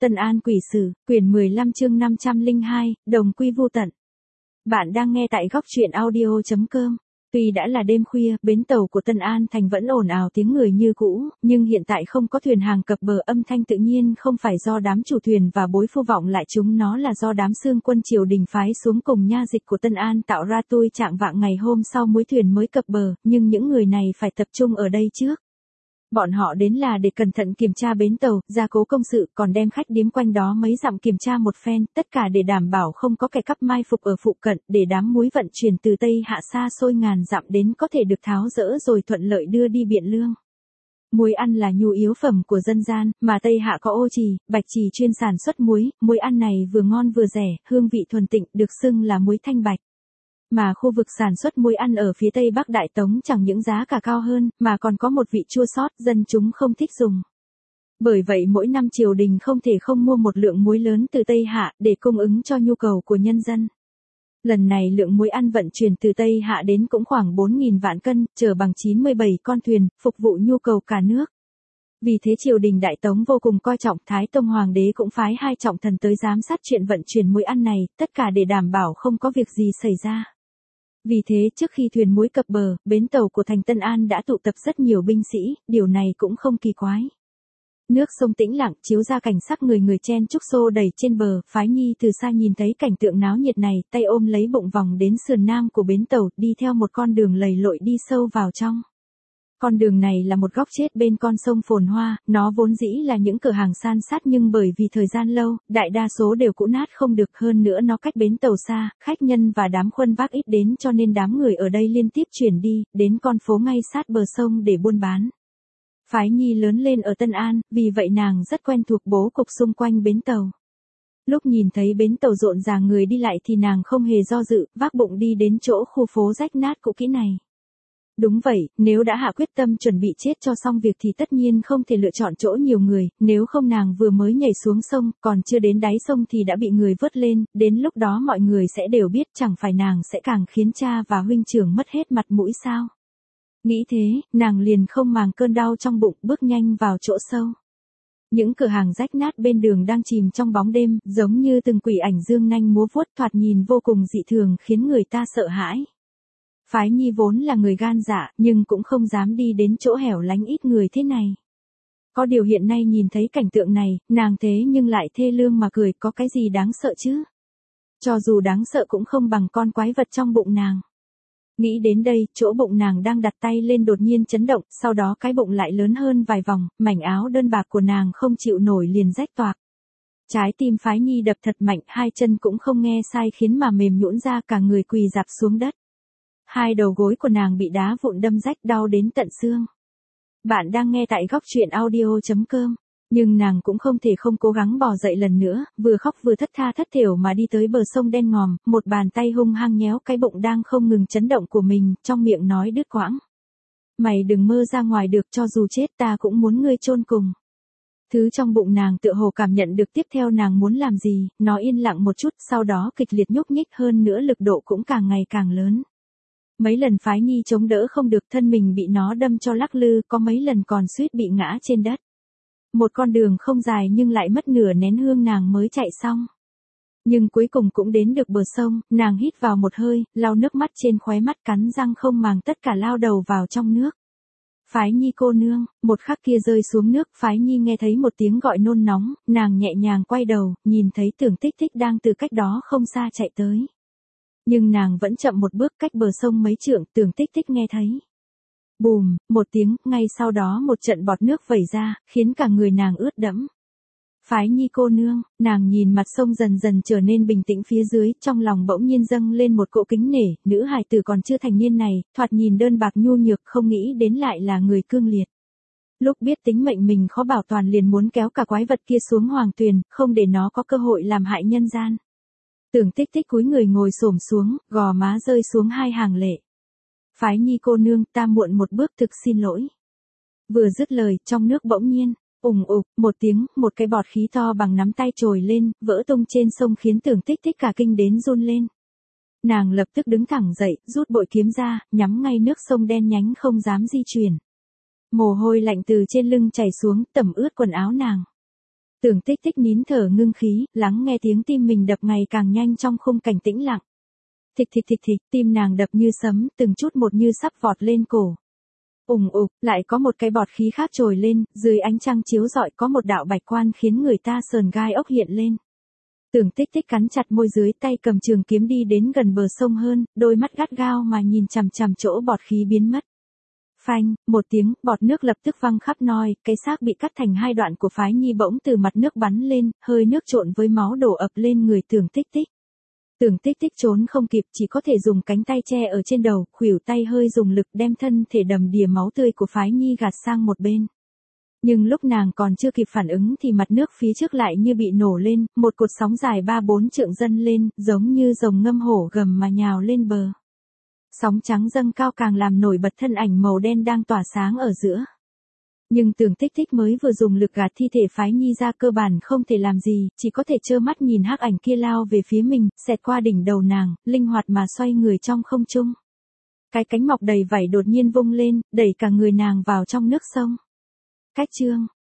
Tân An Quỷ Sử, quyển 15 chương 502, Đồng Quy Vu Tận. Bạn đang nghe tại góc truyện audio.com. Tuy đã là đêm khuya, bến tàu của Tân An Thành vẫn ồn ào tiếng người như cũ, nhưng hiện tại không có thuyền hàng cập bờ, âm thanh tự nhiên không phải do đám chủ thuyền và bối phu vọng lại chúng nó là do đám xương quân triều đình phái xuống cùng nha dịch của Tân An tạo ra. Tôi trạng vạng ngày hôm sau mỗi thuyền mới cập bờ, nhưng những người này phải tập trung ở đây trước. Bọn họ đến là để cẩn thận kiểm tra bến tàu, gia cố công sự, còn đem khách điếm quanh đó mấy dặm kiểm tra một phen, tất cả để đảm bảo không có kẻ cắp mai phục ở phụ cận, để đám muối vận chuyển từ Tây Hạ xa xôi ngàn dặm đến có thể được tháo dỡ rồi thuận lợi đưa đi Biện Lương. Muối ăn là nhu yếu phẩm của dân gian, mà Tây Hạ có Ô Trì, Bạch Trì chuyên sản xuất muối, muối ăn này vừa ngon vừa rẻ, hương vị thuần tịnh, được xưng là muối thanh bạch. Mà khu vực sản xuất muối ăn ở phía Tây Bắc Đại Tống chẳng những giá cả cao hơn, mà còn có một vị chua xót, dân chúng không thích dùng. Bởi vậy mỗi năm triều đình không thể không mua một lượng muối lớn từ Tây Hạ để cung ứng cho nhu cầu của nhân dân. Lần này lượng muối ăn vận chuyển từ Tây Hạ đến cũng khoảng 4.000 vạn cân, chở bằng 97 con thuyền, phục vụ nhu cầu cả nước. Vì thế triều đình Đại Tống vô cùng coi trọng, Thái Tông Hoàng đế cũng phái 2 trọng thần tới giám sát chuyện vận chuyển muối ăn này, tất cả để đảm bảo không có việc gì xảy ra. Vì thế trước khi thuyền muối cập bờ, bến tàu của thành Tân An đã tụ tập rất nhiều binh sĩ, điều này cũng không kỳ quái. Nước sông tĩnh lặng chiếu ra cảnh sắc người người chen chúc xô đẩy trên bờ, Phái Nhi từ xa nhìn thấy cảnh tượng náo nhiệt này, tay ôm lấy bụng vòng đến sườn nam của bến tàu, đi theo một con đường lầy lội đi sâu vào trong. Con đường này là một góc chết bên con sông phồn hoa, nó vốn dĩ là những cửa hàng san sát nhưng bởi vì thời gian lâu, đại đa số đều cũ nát không được, hơn nữa nó cách bến tàu xa, khách nhân và đám khuân vác ít đến cho nên đám người ở đây liên tiếp chuyển đi, đến con phố ngay sát bờ sông để buôn bán. Phái Nhi lớn lên ở Tân An, vì vậy nàng rất quen thuộc bố cục xung quanh bến tàu. Lúc nhìn thấy bến tàu rộn ràng người đi lại thì nàng không hề do dự, vác bụng đi đến chỗ khu phố rách nát cũ kỹ này. Đúng vậy, nếu đã hạ quyết tâm chuẩn bị chết cho xong việc thì tất nhiên không thể lựa chọn chỗ nhiều người, nếu không nàng vừa mới nhảy xuống sông, còn chưa đến đáy sông thì đã bị người vớt lên, đến lúc đó mọi người sẽ đều biết, chẳng phải nàng sẽ càng khiến cha và huynh trưởng mất hết mặt mũi sao. Nghĩ thế, nàng liền không màng cơn đau trong bụng, bước nhanh vào chỗ sâu. Những cửa hàng rách nát bên đường đang chìm trong bóng đêm, giống như từng quỷ ảnh dương nanh múa vuốt, thoạt nhìn vô cùng dị thường khiến người ta sợ hãi. Phái Nhi vốn là người gan dạ, nhưng cũng không dám đi đến chỗ hẻo lánh ít người thế này. Có điều hiện nay nhìn thấy cảnh tượng này, nàng thế nhưng lại thê lương mà cười, có cái gì đáng sợ chứ? Cho dù đáng sợ cũng không bằng con quái vật trong bụng nàng. Nghĩ đến đây, chỗ bụng nàng đang đặt tay lên đột nhiên chấn động, sau đó cái bụng lại lớn hơn vài vòng, mảnh áo đơn bạc của nàng không chịu nổi liền rách toạc. Trái tim Phái Nhi đập thật mạnh, 2 chân cũng không nghe sai khiến mà mềm nhũn ra, cả người quỳ rạp xuống đất. 2 đầu gối của nàng bị đá vụn đâm rách, đau đến tận xương. Bạn đang nghe tại góc truyện audio.com, nhưng nàng cũng không thể không cố gắng bò dậy lần nữa, vừa khóc vừa thất tha thất thểu mà đi tới bờ sông đen ngòm, một bàn tay hung hăng nhéo cái bụng đang không ngừng chấn động của mình, trong miệng nói đứt quãng. Mày đừng mơ ra ngoài được, cho dù chết ta cũng muốn ngươi chôn cùng. Thứ trong bụng nàng tựa hồ cảm nhận được tiếp theo nàng muốn làm gì, nó yên lặng một chút, sau đó kịch liệt nhúc nhích hơn nữa, lực độ cũng càng ngày càng lớn. Mấy lần Phái Nhi chống đỡ không được, thân mình bị nó đâm cho lắc lư, có mấy lần còn suýt bị ngã trên đất. Một con đường không dài nhưng lại mất nửa nén hương nàng mới chạy xong. Nhưng cuối cùng cũng đến được bờ sông, nàng hít vào một hơi, lau nước mắt trên khóe mắt, cắn răng không màng tất cả lao đầu vào trong nước. Phái Nhi cô nương, một khắc kia rơi xuống nước, Phái Nhi nghe thấy một tiếng gọi nôn nóng, nàng nhẹ nhàng quay đầu, nhìn thấy Tưởng Tích Tích đang từ cách đó không xa chạy tới. Nhưng nàng vẫn chậm một bước, cách bờ sông mấy trượng, Tưởng Tích Tích nghe thấy. Bùm, một tiếng, ngay sau đó một trận bọt nước vẩy ra, khiến cả người nàng ướt đẫm. Phái Nhi cô nương, nàng nhìn mặt sông dần dần trở nên bình tĩnh phía dưới, trong lòng bỗng nhiên dâng lên một cỗ kính nể, nữ hài tử còn chưa thành niên này, thoạt nhìn đơn bạc nhu nhược, không nghĩ đến lại là người cương liệt. Lúc biết tính mệnh mình khó bảo toàn liền muốn kéo cả quái vật kia xuống hoàng tuyền, không để nó có cơ hội làm hại nhân gian. Tưởng Tích Tích cúi người ngồi xổm xuống, gò má rơi xuống 2 hàng lệ. Phái Nhi cô nương, ta muộn một bước, thực xin lỗi. Vừa dứt lời, trong nước bỗng nhiên, ùng ục, một tiếng, một cái bọt khí to bằng nắm tay trồi lên, vỡ tung trên sông khiến Tưởng Tích Tích cả kinh đến run lên. Nàng lập tức đứng thẳng dậy, rút bội kiếm ra, nhắm ngay nước sông đen nhánh không dám di chuyển. Mồ hôi lạnh từ trên lưng chảy xuống, tẩm ướt quần áo nàng. Tưởng Tích Tích nín thở ngưng khí, lắng nghe tiếng tim mình đập ngày càng nhanh trong khung cảnh tĩnh lặng. Thịch thịch thịch thịch, tim nàng đập như sấm, từng chút một như sắp vọt lên cổ. Ùng ục, lại có một cái bọt khí khác trồi lên, dưới ánh trăng chiếu rọi có một đạo bạch quan khiến người ta sờn gai ốc hiện lên. Tưởng Tích Tích cắn chặt môi dưới, tay cầm trường kiếm đi đến gần bờ sông hơn, đôi mắt gắt gao mà nhìn chằm chằm chỗ bọt khí biến mất. Phanh, một tiếng, bọt nước lập tức văng khắp nôi, cái xác bị cắt thành hai đoạn của Phái Nhi bỗng từ mặt nước bắn lên, hơi nước trộn với máu đổ ập lên người Tưởng Tích Tích. Tưởng Tích Tích trốn không kịp, chỉ có thể dùng cánh tay che ở trên đầu, khuỷu tay hơi dùng lực đem thân thể đầm đìa máu tươi của Phái Nhi gạt sang một bên. Nhưng lúc nàng còn chưa kịp phản ứng thì mặt nước phía trước lại như bị nổ lên, một cột sóng dài 3-4 trượng dâng lên, giống như rồng ngâm hổ gầm mà nhào lên bờ. Sóng trắng dâng cao càng làm nổi bật thân ảnh màu đen đang tỏa sáng ở giữa. Nhưng Tưởng Tích Tích mới vừa dùng lực gạt thi thể Phái Nhi ra cơ bản không thể làm gì, chỉ có thể trơ mắt nhìn hắc ảnh kia lao về phía mình, xẹt qua đỉnh đầu nàng, linh hoạt mà xoay người trong không trung. Cái cánh mọc đầy vảy đột nhiên vung lên, đẩy cả người nàng vào trong nước sông. Cách chương